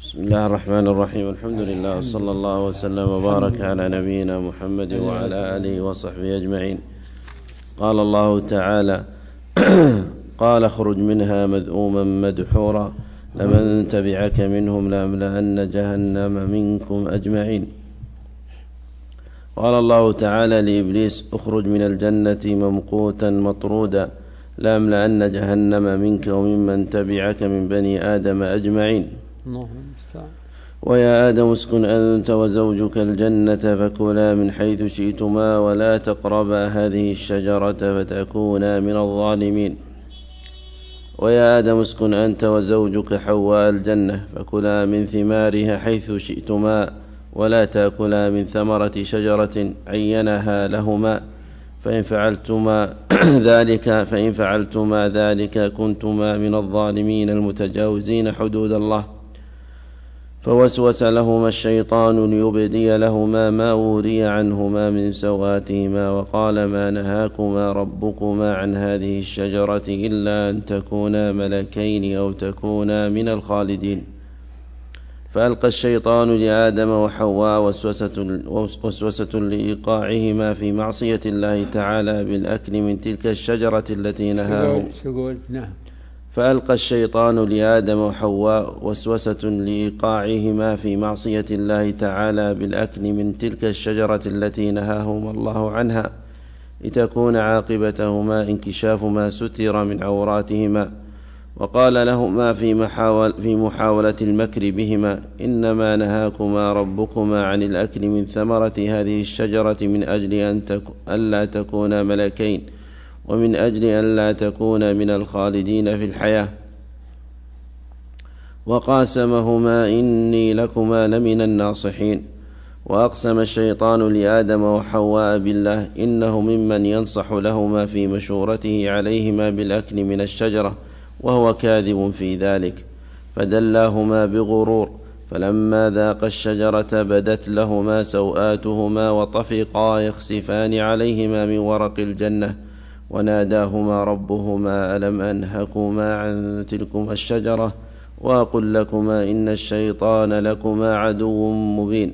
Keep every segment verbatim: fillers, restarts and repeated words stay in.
بسم الله الرحمن الرحيم. الحمد لله وصلى الله وسلم وبارك على نبينا محمد وعلى آله وصحبه أجمعين. قال الله تعالى: قال اخرج منها مذءوما مدحورا لمن تبعك منهم لأملأن جهنم منكم أجمعين. قال الله تعالى لإبليس: اخرج من الجنة ممقوتا مطرودا لأملأن جهنم منك وممن تبعك من بني آدم أجمعين. ويا آدم اسكن أنت وزوجك الجنة فكلا من حيث شئتما ولا تقربا هذه الشجرة فتكونا من الظالمين. ويا آدم اسكن أنت وزوجك حواء الجنة فكلا من ثمارها حيث شئتما ولا تأكلا من ثمرة شجرة عينها لهما فإن فعلتما ذلك فإن فعلتما ذلك كنتما من الظالمين المتجاوزين حدود الله. فوسوس لهما الشيطان ليبدي لهما ما وري عنهما من سوآتهما وقال: ما نهاكما ربكما عن هذه الشجرة إلا أن تكونا ملكين أو تكونا من الخالدين. فألقى الشيطان لآدم وحواء وسوسة, وسوسة لإيقاعهما في معصية الله تعالى بالأكل من تلك الشجرة التي نهاهم فألقى الشيطان لآدم وحواء وسوسة لإيقاعهما في معصية الله تعالى بالأكل من تلك الشجرة التي نهاهما الله عنها لتكون عاقبتهما انكشاف ما ستر من عوراتهما. وقال لهما في, محاول في محاولة المكر بهما: إنما نهاكما ربكما عن الأكل من ثمرة هذه الشجرة من أجل أن تك... ألا تكونا ملكين ومن أجل أن لا تكون من الخالدين في الحياة. وقاسمهما: إني لكما لمن الناصحين. وأقسم الشيطان لآدم وحواء بالله إنه ممن ينصح لهما في مشورته عليهما بالأكل من الشجرة وهو كاذب في ذلك، فدلاهما بغرور. فلما ذاقا الشجرة بدت لهما سوآتهما وطفقا يخسفان عليهما من ورق الجنة وناداهما ربهما: ألم أنهكما عن تلكما الشجرة وأقل لكما إن الشيطان لكما عدو مبين.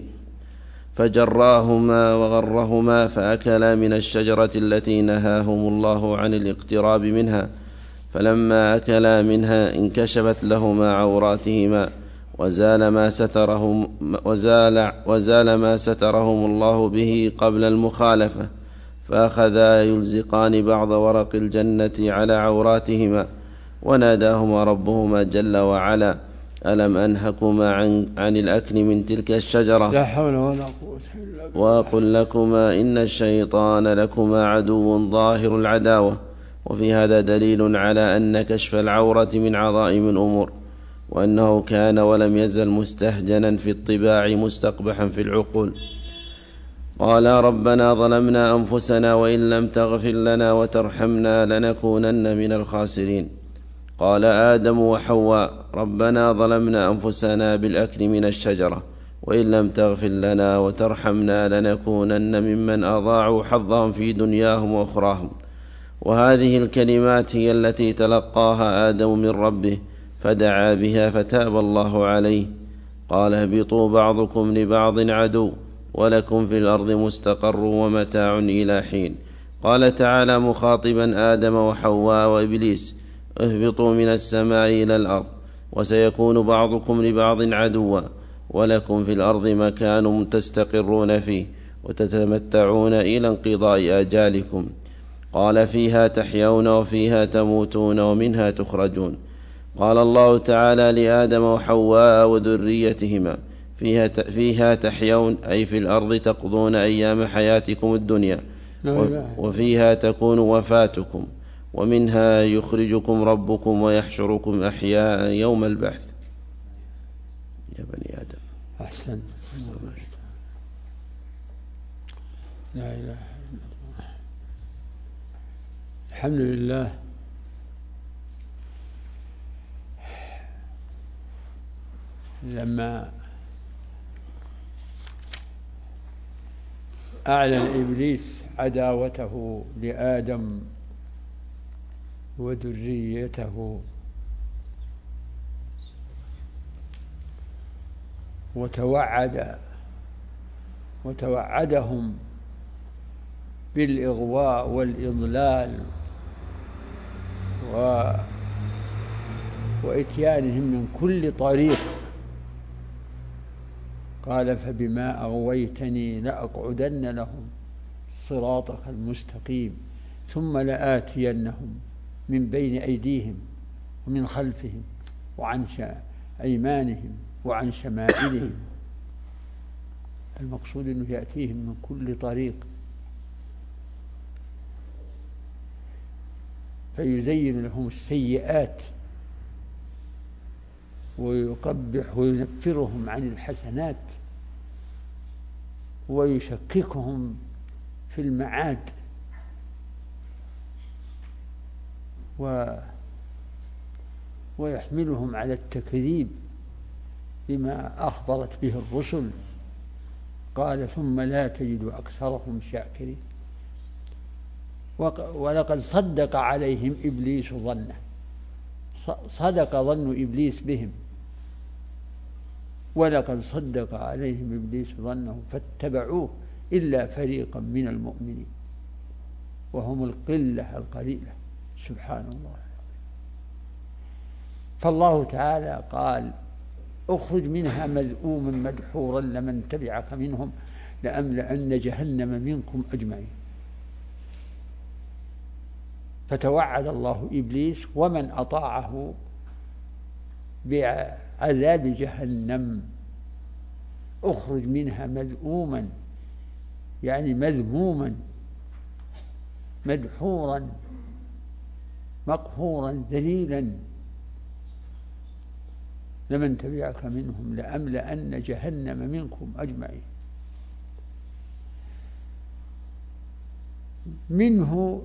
فجراهما وغرهما فأكلا من الشجرة التي نهاهم الله عن الاقتراب منها. فلما أكلا منها انكشفت لهما عوراتهما وزال ما سترهم, وزال وزال ما سترهم الله به قبل المخالفة، فأخذا يلزقان بعض ورق الجنة على عوراتهما. وناداهما ربهما جل وعلا: ألم أنهكما عن, عن الأكل من تلك الشجرة لا حول ولا قوة إلا بالله وأقل لكما إن الشيطان لكما عدو ظاهر العداوة. وفي هذا دليل على أن كشف العورة من عظائم الأمور، وأنه كان ولم يزل مستهجنا في الطباع مستقبحا في العقول. قال: ربنا ظلمنا أنفسنا وإن لم تغفر لنا وترحمنا لنكونن من الخاسرين. قال آدم وحواء: ربنا ظلمنا أنفسنا بالأكل من الشجرة وإن لم تغفر لنا وترحمنا لنكونن ممن أضاعوا حظهم في دنياهم وأخراهم. وهذه الكلمات هي التي تلقاها آدم من ربه فدعا بها فتاب الله عليه. قال: اهبطوا بعضكم لبعض عدو ولكم في الأرض مستقر ومتاع إلى حين. قال تعالى مخاطبا آدم وحواء وإبليس: اهبطوا من السماء إلى الأرض وسيكون بعضكم لبعض عدوا ولكم في الأرض مكان تستقرون فيه وتتمتعون إلى انقضاء آجالكم. قال: فيها تحيون وفيها تموتون ومنها تخرجون. قال الله تعالى لآدم وحواء وذريتهما: فيها فيها تحيون أي في الأرض تقضون أيام حياتكم الدنيا وفيها تكون وفاتكم ومنها يخرجكم ربكم ويحشركم أحياء يوم البعث. يا بني آدم أحسنت. لا إله إلا الله. الحمد لله لما أعلن إبليس عداوته لآدم وذريته وتوعد وتوعدهم بالإغواء والإضلال و وإتيانهم من كل طريق. قال فبما أغويتني لأقعدن لهم صراطك المستقيم ثم لآتينهم من بين أيديهم ومن خلفهم وعن أيمانهم وعن شمائلهم. المقصود أنه يأتيهم من كل طريق فيزين لهم السيئات ويقبح وينفرهم عن الحسنات ويشككهم في المعاد و ويحملهم على التكذيب بما أخبرت به الرسل. قال ثم لا تجد أكثرهم شاكرين. ولقد صدق عليهم إبليس ظنه، صدق ظن إبليس بهم، ولقد صدق عليهم إبليس ظنه فاتبعوه إلا فريقا من المؤمنين وهم القلة القليلة. سبحان الله. فالله تعالى قال اخرج منها مذءوما مدحورا لمن تبعك منهم لأملأن جهنم منكم أجمعين. فتوعد الله إبليس ومن أطاعه بعذاب جهنم. اخرج منها مذءوما يعني مذموما مدحورا مقهورا ذليلا لمن تبعك منهم لأملأن جهنم منكم أجمعين. منه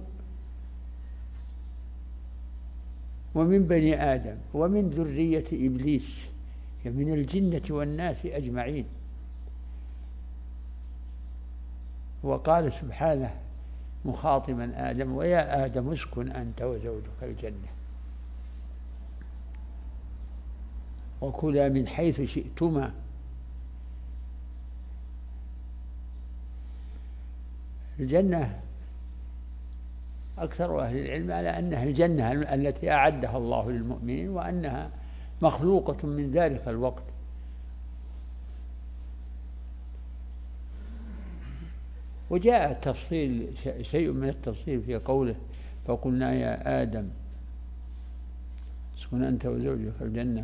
ومن بني آدم ومن ذرية إبليس من الجنة والناس أجمعين. وقال سبحانه مخاطبا آدم ويا آدم اسكن أنت وزوجك الجنة وكلا من حيث شئتما. الجنة أكثر أهل العلم على أنها الجنة التي أعدها الله للمؤمنين وأنها مخلوقة من ذلك الوقت. وجاء تفصيل شيء من التفصيل في قوله فقلنا يا آدم اسكن أنت وزوجك الجنة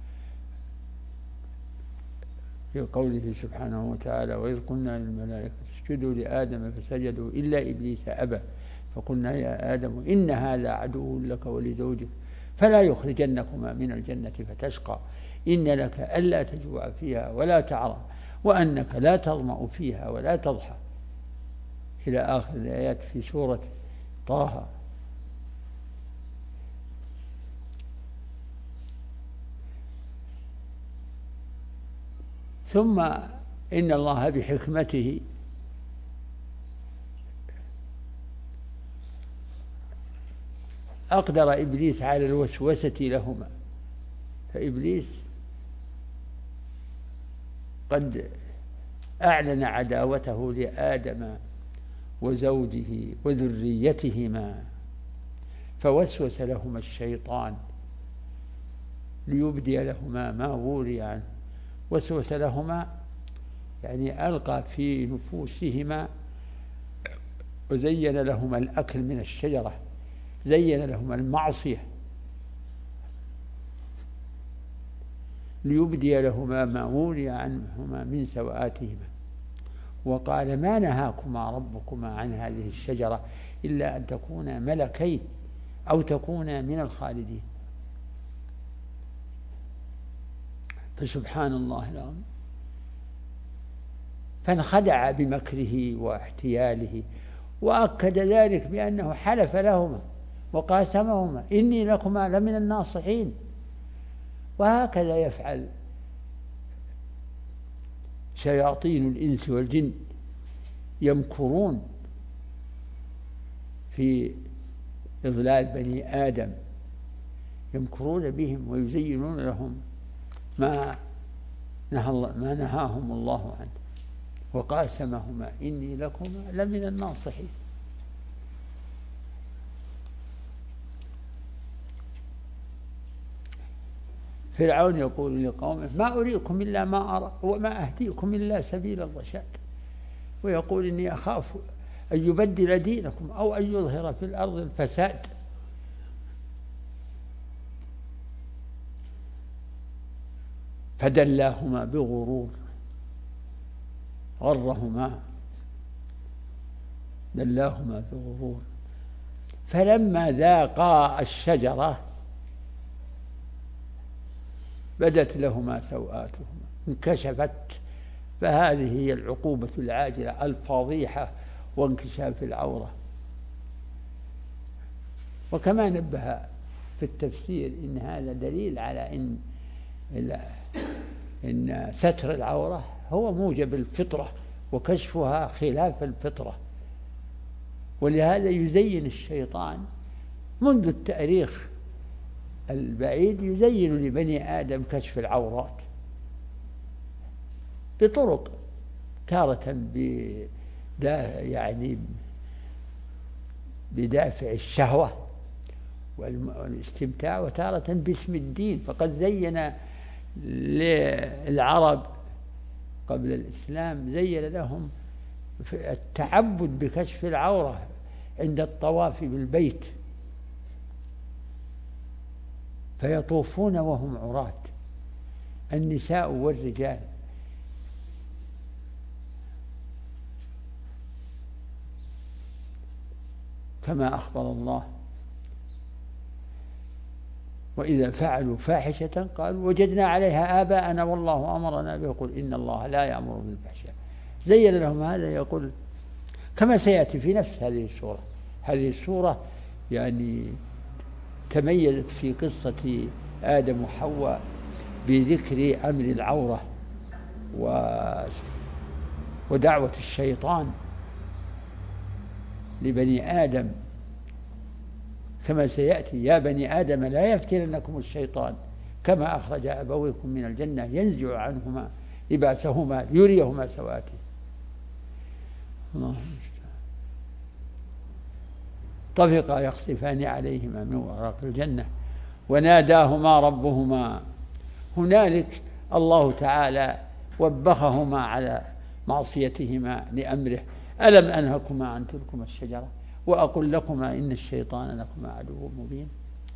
في قوله سبحانه وتعالى وإذ قلنا للملائكة اسجدوا لآدم فسجدوا إلا إبليس أبى فقلنا يا آدم إن هذا عدو لك ولزوجك فلا يخرجنكما من الجنة فتشقى إن لك ألا تجوع فيها ولا تعرى وأنك لا تظمأ فيها ولا تضحى إلى آخر الآيات في سورة طه. ثم إن الله بحكمته أقدر إبليس على الوسوسة لهما. فإبليس قد أعلن عداوته لآدم وزوجه وذريتهما فوسوس لهما الشيطان ليبدي لهما ما وري عنه. وسوس لهما يعني ألقى في نفوسهما وزين لهما الأكل من الشجرة زين لهما المعصية ليبدي لهما ما وري عنهما من سوآتهما وقال ما نهاكما ربكما عن هذه الشجرة إلا أن تكونا ملكين أو تكونا من الخالدين. فسبحان الله العظيم. فانخدع بمكره واحتياله وأكد ذلك بأنه حلف لهما وقاسمهما إني لكما لمن الناصحين. وهكذا يفعل شياطين الإنس والجن يمكرون في إضلال بني آدم يمكرون بهم ويزينون لهم ما نهى الله ما نهاهم الله عنه، وقاسمهما إني لكما لمن الناصحين. فرعون يقول لقومه ما أريكم إلا ما أرى وما أهديكم إلا سبيل الرشاد، ويقول إني أخاف أن يبدل دينكم أو أن يظهر في الأرض الفساد. فدلاهما بغرور، غرهما دلاهما بغرور، فلما ذاقا الشجرة بدت لهما سوآتهما انكشفت. فهذه هي العقوبة العاجلة الفضيحة وانكشاف العورة. وكما نبه في التفسير إن هذا دليل على إن إن ستر العورة هو موجب الفطرة وكشفها خلاف الفطرة. ولهذا يزين الشيطان منذ التاريخ البعيد، يزين لبني آدم كشف العورات بطرق، تارة يعني بدافع الشهوة والاستمتاع، وتارة باسم الدين. فقد زين للعرب قبل الإسلام، زين لهم التعبد بكشف العورة عند الطواف بالبيت، فيطوفون وهم عراة النساء والرجال. كما أخبر الله وإذا فعلوا فاحشة قالوا وجدنا عليها آباءنا والله أمرنا به. يقول إن الله لا يأمر بالفحشاء. زين لهم هذا، يقول كما سيأتي في نفس هذه السورة. هذه السورة يعني تميزت في قصة آدم وحواء بذكر أمر العورة ودعوة الشيطان لبني آدم، كما سيأتي يا بني آدم لا يفتننكم الشيطان كما أخرج أبويكم من الجنة ينزع عنهما لباسهما ليريهما سوآتهما. الله طفقا يخصفان عليهما من ورق الجنة وناداهما ربهما. هنالك الله تعالى وبخهما على معصيتهما لأمره. ألم أنهكما عن تلكما الشجرة وأقول لكما إن الشيطان لكما عدو مبين.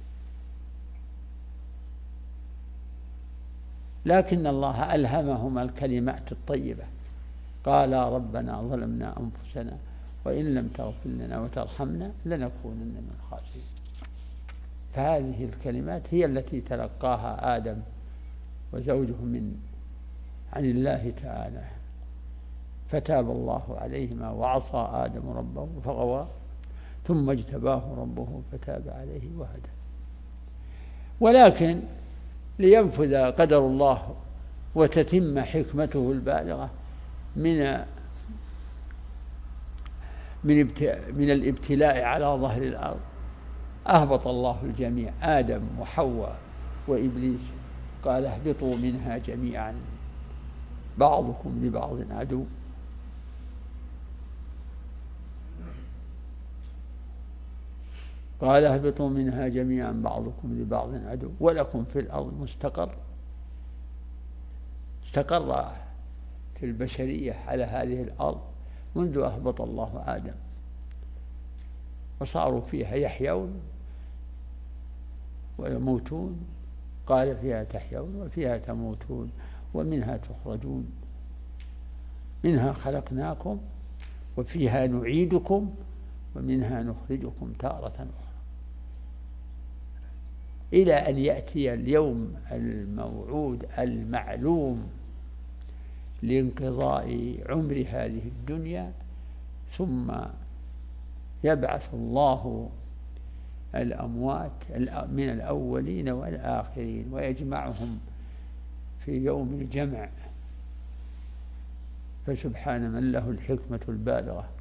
لكن الله ألهمهما الكلمات الطيبة. قالا ربنا ظلمنا أنفسنا وإن لم تغفر لنا وترحمنا لنكونن من الخاسرين. فهذه الكلمات هي التي تلقاها آدم وزوجه من عن الله تعالى، فتاب الله عليهما وعصى آدم ربه فغوى ثم اجتباه ربه فتاب عليه وهدى. ولكن لينفذ قدر الله وتتم حكمته البالغة من من من الابتلاء على ظهر الأرض، أهبط الله الجميع آدم وحواء وإبليس. قال اهبطوا منها جميعا بعضكم لبعض عدو. قال اهبطوا منها جميعا بعضكم لبعض عدو ولكم في الأرض مستقر. استقرت البشرية على هذه الأرض منذ أهبط الله آدم، وصاروا فيها يحيون ويموتون. قال فيها تحيون وفيها تموتون ومنها تخرجون، منها خلقناكم وفيها نعيدكم ومنها نخرجكم تارة أخرى، إلى أن يأتي اليوم الموعود المعلوم لانقضاء عمر هذه الدنيا، ثم يبعث الله الأموات من الأولين والآخرين ويجمعهم في يوم الجمع. فسبحان من له الحكمة البالغة.